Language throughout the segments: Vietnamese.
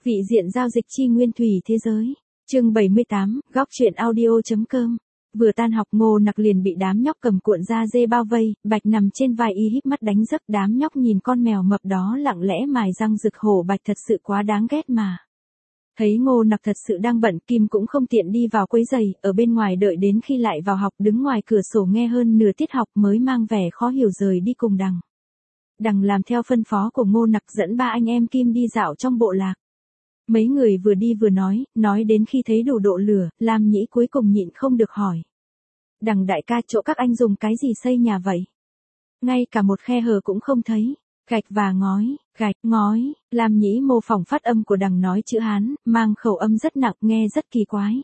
Vị diện giao dịch chi nguyên thủy thế giới. Chương 78, góc truyện audio.com. Vừa tan học Ngô Nặc liền bị đám nhóc cầm cuộn da dê bao vây, Bạch nằm trên vai y híp mắt đánh giấc, đám nhóc nhìn con mèo mập đó lặng lẽ mài răng rực hổ Bạch thật sự quá đáng ghét mà. Thấy Ngô Nặc thật sự đang bận, Kim cũng không tiện đi vào quấy giày, ở bên ngoài đợi đến khi lại vào học đứng ngoài cửa sổ nghe hơn nửa tiết học mới mang vẻ khó hiểu rời đi cùng Đằng. Đằng làm theo phân phó của Ngô Nặc dẫn ba anh em Kim đi dạo trong bộ lạc. Mấy người vừa đi vừa nói đến khi thấy đủ độ lửa, Lam Nhĩ cuối cùng nhịn không được hỏi. Đằng đại ca, chỗ các anh dùng cái gì xây nhà vậy? Ngay cả một khe hở cũng không thấy. Gạch và ngói, gạch, ngói. Lam Nhĩ mô phỏng phát âm của Đằng nói chữ Hán, mang khẩu âm rất nặng, nghe rất kỳ quái.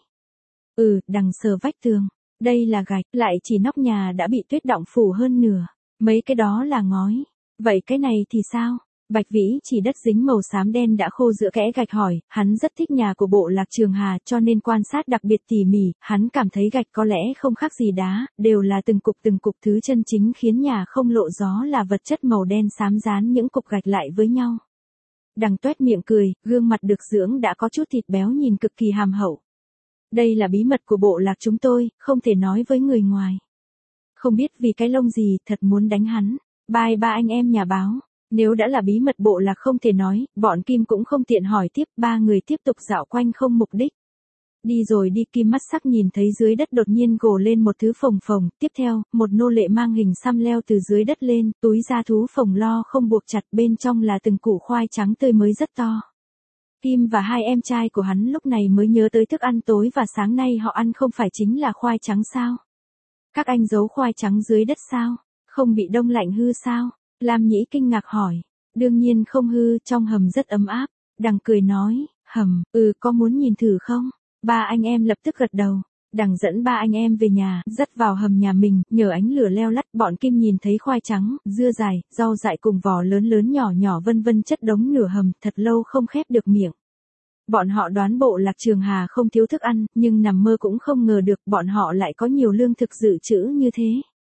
Đằng sờ vách tường. Đây là gạch, lại chỉ nóc nhà đã bị tuyết đọng phủ hơn nửa. Mấy cái đó là ngói. Vậy cái này thì sao? Bạch Vĩ chỉ đất dính màu xám đen đã khô giữa kẽ gạch hỏi, hắn rất thích nhà của bộ lạc Trường Hà cho nên quan sát đặc biệt tỉ mỉ, hắn cảm thấy gạch có lẽ không khác gì đá, đều là từng cục thứ chân chính khiến nhà không lộ gió là vật chất màu đen xám dán những cục gạch lại với nhau. Đằng tuét miệng cười, gương mặt được dưỡng đã có chút thịt béo nhìn cực kỳ hàm hậu. Đây là bí mật của bộ lạc chúng tôi, không thể nói với người ngoài. Không biết vì cái lông gì, thật muốn đánh hắn. Bye ba anh em nhà báo. Nếu đã là bí mật bộ lạc không thể nói, bọn Kim cũng không tiện hỏi tiếp, ba người tiếp tục dạo quanh không mục đích. Đi rồi đi, Kim mắt sắc nhìn thấy dưới đất đột nhiên gồ lên một thứ phồng phồng, tiếp theo, một nô lệ mang hình xăm leo từ dưới đất lên, túi da thú phồng lo không buộc chặt, bên trong là từng củ khoai trắng tươi mới rất to. Kim và hai em trai của hắn lúc này mới nhớ tới thức ăn tối và sáng nay họ ăn không phải chính là khoai trắng sao? Các anh giấu khoai trắng dưới đất sao? Không bị đông lạnh hư sao? Lam Nhĩ kinh ngạc hỏi. Đương nhiên không hư, trong hầm rất ấm áp. Đằng cười nói, hầm, có muốn nhìn thử không? Ba anh em lập tức gật đầu. Đằng dẫn ba anh em về nhà, dắt vào hầm nhà mình, nhờ ánh lửa leo lắt, bọn Kim nhìn thấy khoai trắng, dưa dài, rau dại cùng vỏ lớn nhỏ vân vân chất đống nửa hầm, thật lâu không khép được miệng. Bọn họ đoán bộ lạc Trường Hà không thiếu thức ăn, nhưng nằm mơ cũng không ngờ được bọn họ lại có nhiều lương thực dự trữ như thế.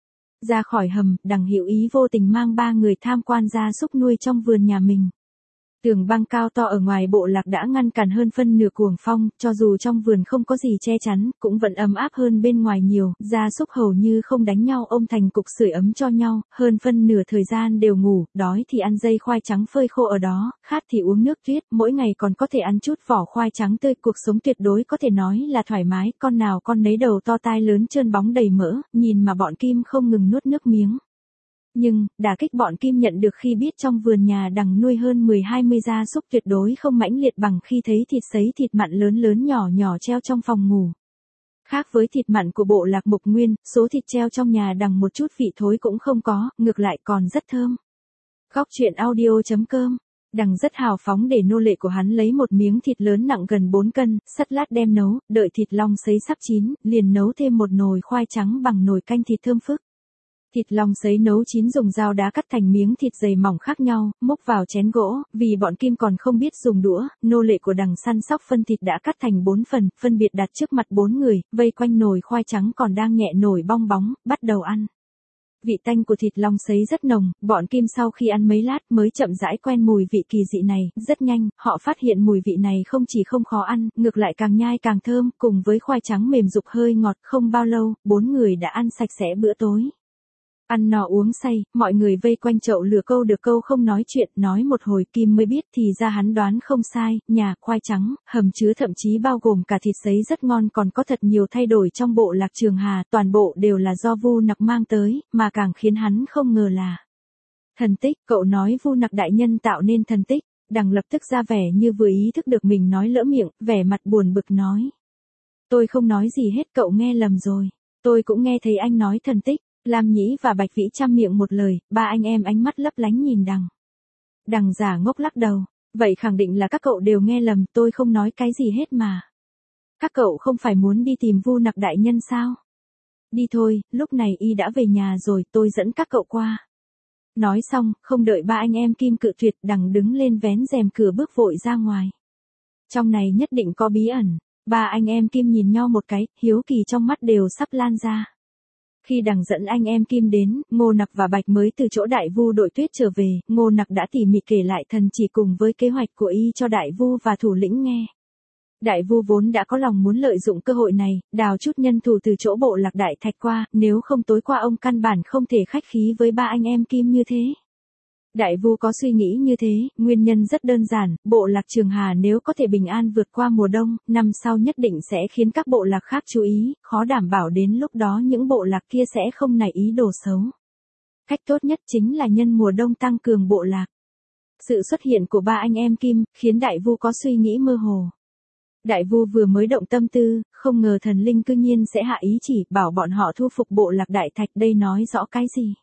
Ra khỏi hầm, Đằng Hiểu Ý vô tình mang ba người tham quan gia súc nuôi trong vườn nhà mình. Tường băng cao to ở ngoài bộ lạc đã ngăn cản hơn phân nửa cuồng phong, cho dù trong vườn không có gì che chắn, cũng vẫn ấm áp hơn bên ngoài nhiều, gia súc hầu như không đánh nhau ôm thành cục sưởi ấm cho nhau, hơn phân nửa thời gian đều ngủ, đói thì ăn dây khoai trắng phơi khô ở đó, khát thì uống nước tuyết, mỗi ngày còn có thể ăn chút vỏ khoai trắng tươi, cuộc sống tuyệt đối có thể nói là thoải mái, con nào con nấy đầu to tai lớn trơn bóng đầy mỡ, nhìn mà bọn Kim không ngừng nuốt nước miếng. Nhưng, đả kích bọn Kim nhận được khi biết trong vườn nhà Đằng nuôi hơn 10-20 gia súc tuyệt đối không mãnh liệt bằng khi thấy thịt sấy thịt mặn lớn nhỏ treo trong phòng ngủ. Khác với thịt mặn của bộ lạc Mục Nguyên, số thịt treo trong nhà Đằng một chút vị thối cũng không có, ngược lại còn rất thơm. Góc truyện audio.com. Đằng rất hào phóng để nô lệ của hắn lấy một miếng thịt lớn nặng gần 4 cân, sắt lát đem nấu, đợi thịt long sấy sắp chín, liền nấu thêm một nồi khoai trắng bằng nồi canh thịt thơm phức. Thịt long sấy nấu chín dùng dao đá cắt thành miếng thịt dày mỏng khác nhau, múc vào chén gỗ, vì bọn Kim còn không biết dùng đũa, nô lệ của Đằng săn sóc phân thịt đã cắt thành 4 phần, phân biệt đặt trước mặt 4 người, vây quanh nồi khoai trắng còn đang nhẹ nổi bong bóng, bắt đầu ăn. Vị tanh của thịt long sấy rất nồng, bọn Kim sau khi ăn mấy lát mới chậm rãi quen mùi vị kỳ dị này, rất nhanh, họ phát hiện mùi vị này không chỉ không khó ăn, ngược lại càng nhai càng thơm, cùng với khoai trắng mềm rục hơi ngọt, không bao lâu, 4 người đã ăn sạch sẽ bữa tối. Ăn no uống say, mọi người vây quanh chậu lửa câu được câu không nói chuyện, nói một hồi Kim mới biết thì ra hắn đoán không sai, nhà, khoai trắng, hầm chứa thậm chí bao gồm cả thịt sấy rất ngon còn có thật nhiều thay đổi trong bộ lạc Trường Hà, toàn bộ đều là do Vu Nặc mang tới, mà càng khiến hắn không ngờ là thần tích, cậu nói Vu Nặc đại nhân tạo nên thần tích, Đằng lập tức ra vẻ như vừa ý thức được mình nói lỡ miệng, vẻ mặt buồn bực nói. Tôi không nói gì hết, cậu nghe lầm rồi, tôi cũng nghe thấy anh nói thần tích. Lam Nhĩ và Bạch Vĩ chăm miệng một lời, ba anh em ánh mắt lấp lánh nhìn Đằng. Đằng giả ngốc lắc đầu, vậy khẳng định là các cậu đều nghe lầm, tôi không nói cái gì hết mà. Các cậu không phải muốn đi tìm Vu Nặc đại nhân sao? Đi thôi, lúc này y đã về nhà rồi, tôi dẫn các cậu qua. Nói xong, không đợi ba anh em Kim cự tuyệt, Đằng đứng lên vén rèm cửa bước vội ra ngoài. Trong này nhất định có bí ẩn, ba anh em Kim nhìn nhau một cái, hiếu kỳ trong mắt đều sắp lan ra. Khi đằng dẫn anh em Kim đến, Ngô Nặc và Bạch mới từ chỗ Đại Vu đội tuyết trở về, Ngô Nặc đã tỉ mỉ kể lại thần chỉ cùng với kế hoạch của y cho Đại Vu và thủ lĩnh nghe. Đại Vu vốn đã có lòng muốn lợi dụng cơ hội này, đào chút nhân thủ từ chỗ bộ lạc Đại Thạch qua, nếu không tối qua ông căn bản không thể khách khí với ba anh em Kim như thế. Đại Vu có suy nghĩ như thế, nguyên nhân rất đơn giản, bộ lạc Trường Hà nếu có thể bình an vượt qua mùa đông, năm sau nhất định sẽ khiến các bộ lạc khác chú ý, khó đảm bảo đến lúc đó những bộ lạc kia sẽ không nảy ý đồ xấu. Cách tốt nhất chính là nhân mùa đông tăng cường bộ lạc. Sự xuất hiện của ba anh em Kim, khiến Đại Vu có suy nghĩ mơ hồ. Đại Vu vừa mới động tâm tư, không ngờ thần linh cư nhiên sẽ hạ ý chỉ bảo bọn họ thu phục bộ lạc Đại Thạch, đây nói rõ cái gì?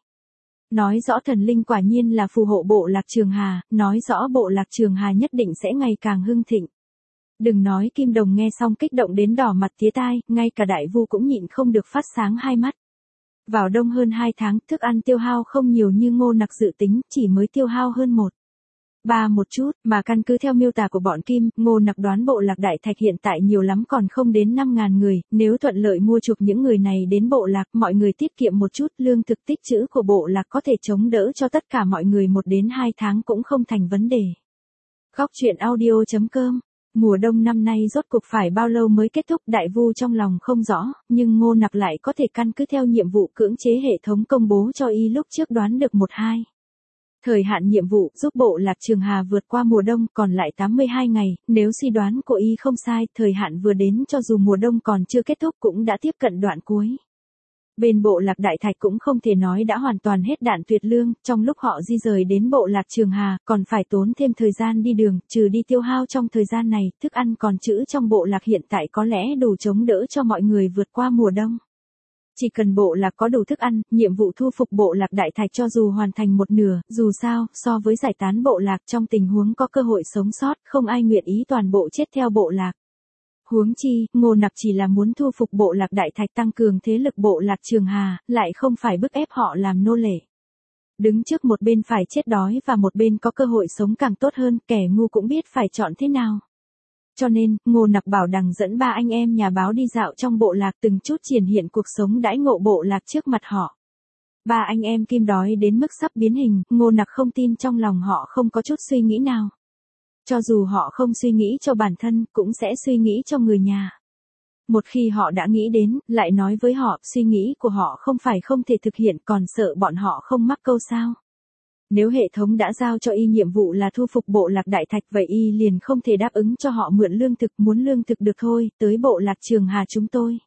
Nói rõ thần linh quả nhiên là phù hộ bộ lạc Trường Hà, nói rõ bộ lạc Trường Hà nhất định sẽ ngày càng hưng thịnh. Đừng nói Kim Đồng nghe xong kích động đến đỏ mặt tía tai, ngay cả Đại Vu cũng nhịn không được phát sáng hai mắt. Vào đông hơn 2 tháng, thức ăn tiêu hao không nhiều như Ngô Nặc dự tính, chỉ mới tiêu hao hơn 1/3 một chút, mà căn cứ theo miêu tả của bọn Kim, Ngô Nặc đoán bộ lạc Đại Thạch hiện tại nhiều lắm còn không đến 5.000 người, nếu thuận lợi mua chuộc những người này đến bộ lạc, mọi người tiết kiệm một chút, lương thực tích trữ của bộ lạc có thể chống đỡ cho tất cả mọi người 1 đến 2 tháng cũng không thành vấn đề. Góc truyện audio.com. Mùa đông năm nay rốt cuộc phải bao lâu mới kết thúc, Đại Vu trong lòng không rõ, nhưng Ngô Nặc lại có thể căn cứ theo nhiệm vụ cưỡng chế hệ thống công bố cho y lúc trước đoán được 1-2. Thời hạn nhiệm vụ giúp bộ lạc Trường Hà vượt qua mùa đông còn lại 82 ngày, nếu suy đoán của y không sai, thời hạn vừa đến cho dù mùa đông còn chưa kết thúc cũng đã tiếp cận đoạn cuối. Bên bộ lạc Đại Thạch cũng không thể nói đã hoàn toàn hết đạn tuyệt lương, trong lúc họ di rời đến bộ lạc Trường Hà, còn phải tốn thêm thời gian đi đường, trừ đi tiêu hao trong thời gian này, thức ăn còn trữ trong bộ lạc hiện tại có lẽ đủ chống đỡ cho mọi người vượt qua mùa đông. Chỉ cần bộ lạc có đủ thức ăn, nhiệm vụ thu phục bộ lạc Đại Thạch cho dù hoàn thành một nửa, dù sao, so với giải tán bộ lạc trong tình huống có cơ hội sống sót, không ai nguyện ý toàn bộ chết theo bộ lạc. Huống chi, Ngô Nặc chỉ là muốn thu phục bộ lạc Đại Thạch tăng cường thế lực bộ lạc Trường Hà, lại không phải bức ép họ làm nô lệ. Đứng trước một bên phải chết đói và một bên có cơ hội sống càng tốt hơn, kẻ ngu cũng biết phải chọn thế nào. Cho nên, Ngô Nặc bảo đằng dẫn ba anh em nhà báo đi dạo trong bộ lạc từng chút triển hiện cuộc sống đãi ngộ bộ lạc trước mặt họ. Ba anh em Kim đói đến mức sắp biến hình, Ngô Nặc không tin trong lòng họ không có chút suy nghĩ nào. Cho dù họ không suy nghĩ cho bản thân, cũng sẽ suy nghĩ cho người nhà. Một khi họ đã nghĩ đến, lại nói với họ, suy nghĩ của họ không phải không thể thực hiện, còn sợ bọn họ không mắc câu sao. Nếu hệ thống đã giao cho y nhiệm vụ là thu phục bộ lạc Đại Thạch, vậy y liền không thể đáp ứng cho họ mượn lương thực, muốn lương thực được thôi, tới bộ lạc Trường Hà chúng tôi.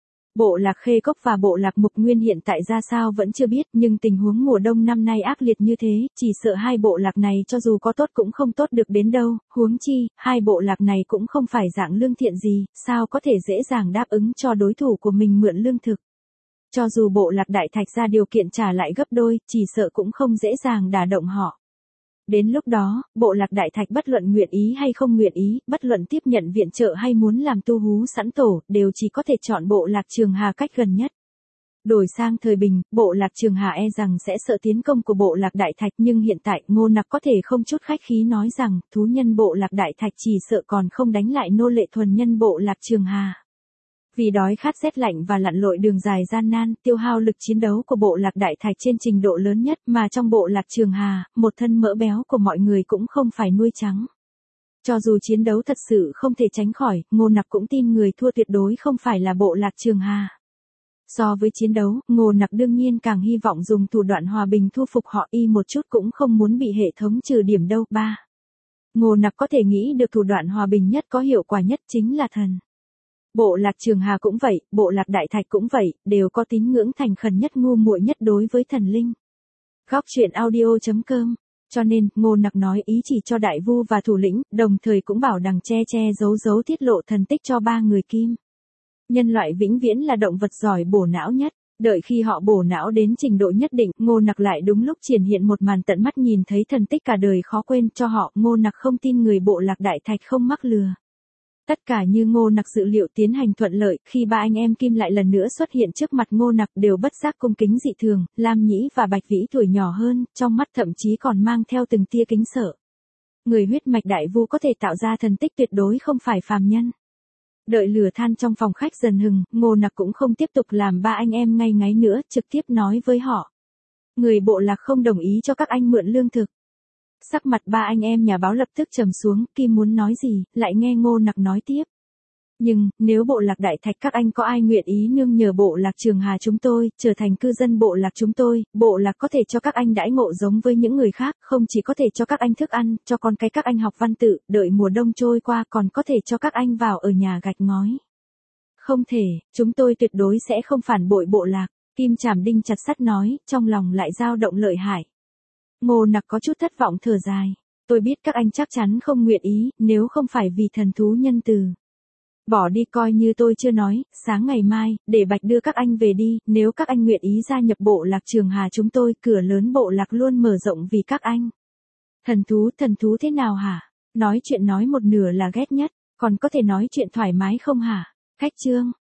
Bộ lạc Khê Cốc và bộ lạc Mục Nguyên hiện tại ra sao vẫn chưa biết, nhưng tình huống mùa đông năm nay ác liệt như thế, chỉ sợ hai bộ lạc này cho dù có tốt cũng không tốt được đến đâu, huống chi, hai bộ lạc này cũng không phải dạng lương thiện gì, sao có thể dễ dàng đáp ứng cho đối thủ của mình mượn lương thực. Cho dù bộ lạc Đại Thạch ra điều kiện trả lại gấp đôi, chỉ sợ cũng không dễ dàng đả động họ. Đến lúc đó, bộ lạc Đại Thạch bất luận nguyện ý hay không nguyện ý, bất luận tiếp nhận viện trợ hay muốn làm tu hú sẵn tổ, đều chỉ có thể chọn bộ lạc Trường Hà cách gần nhất. Đổi sang thời bình, bộ lạc Trường Hà e rằng sẽ sợ tiến công của bộ lạc Đại Thạch, nhưng hiện tại Ngô Nặc có thể không chút khách khí nói rằng, thú nhân bộ lạc Đại Thạch chỉ sợ còn không đánh lại nô lệ thuần nhân bộ lạc Trường Hà. Vì đói khát rét lạnh và lặn lội đường dài gian nan, tiêu hao lực chiến đấu của bộ lạc Đại Thạch trên trình độ lớn nhất, mà trong bộ lạc Trường Hà, một thân mỡ béo của mọi người cũng không phải nuôi trắng. Cho dù chiến đấu thật sự không thể tránh khỏi, Ngô Nặc cũng tin người thua tuyệt đối không phải là bộ lạc Trường Hà. So với chiến đấu, Ngô Nặc đương nhiên càng hy vọng dùng thủ đoạn hòa bình thu phục họ, y một chút cũng không muốn bị hệ thống trừ điểm đâu. 3. Ngô Nặc có thể nghĩ được thủ đoạn hòa bình nhất có hiệu quả nhất chính là thần. Bộ lạc Trường Hà cũng vậy, bộ lạc Đại Thạch cũng vậy, đều có tín ngưỡng thành khẩn nhất ngu muội nhất đối với thần linh. Góc truyện audio.com. Cho nên, Ngô Nặc nói ý chỉ cho Đại Vu và thủ lĩnh, đồng thời cũng bảo đằng che giấu tiết lộ thần tích cho ba người Kim. Nhân loại vĩnh viễn là động vật giỏi bổ não nhất. Đợi khi họ bổ não đến trình độ nhất định, Ngô Nặc lại đúng lúc triển hiện một màn tận mắt nhìn thấy thần tích cả đời khó quên cho họ. Ngô Nặc không tin người bộ lạc Đại Thạch không mắc lừa. Tất cả như Ngô Nặc dự liệu tiến hành thuận lợi, khi ba anh em Kim lại lần nữa xuất hiện trước mặt Ngô Nặc đều bất giác cung kính dị thường, Lam Nhĩ và Bạch Vĩ tuổi nhỏ hơn, trong mắt thậm chí còn mang theo từng tia kính sợ. Người huyết mạch Đại Vu có thể tạo ra thần tích tuyệt đối không phải phàm nhân. Đợi lửa than trong phòng khách dần hừng, Ngô Nặc cũng không tiếp tục làm ba anh em ngây ngáy nữa, trực tiếp nói với họ. Người bộ lạc không đồng ý cho các anh mượn lương thực. Sắc mặt ba anh em nhà báo lập tức trầm xuống, Kim muốn nói gì, lại nghe Ngô Nặc nói tiếp. Nhưng, nếu bộ lạc Đại Thạch các anh có ai nguyện ý nương nhờ bộ lạc Trường Hà chúng tôi, trở thành cư dân bộ lạc chúng tôi, bộ lạc có thể cho các anh đãi ngộ giống với những người khác, không chỉ có thể cho các anh thức ăn, cho con cái các anh học văn tự, đợi mùa đông trôi qua còn có thể cho các anh vào ở nhà gạch ngói. Không thể, chúng tôi tuyệt đối sẽ không phản bội bộ lạc, Kim chảm đinh chặt sắt nói, trong lòng lại dao động lợi hại. Ngô Nặc có chút thất vọng thở dài. Tôi biết các anh chắc chắn không nguyện ý, nếu không phải vì thần thú nhân từ. Bỏ đi coi như tôi chưa nói, sáng ngày mai, để Bạch đưa các anh về đi, nếu các anh nguyện ý gia nhập bộ lạc Trường Hà chúng tôi, cửa lớn bộ lạc luôn mở rộng vì các anh. Thần thú thế nào hả? Nói chuyện nói một nửa là ghét nhất, còn có thể nói chuyện thoải mái không hả? Khách Trương,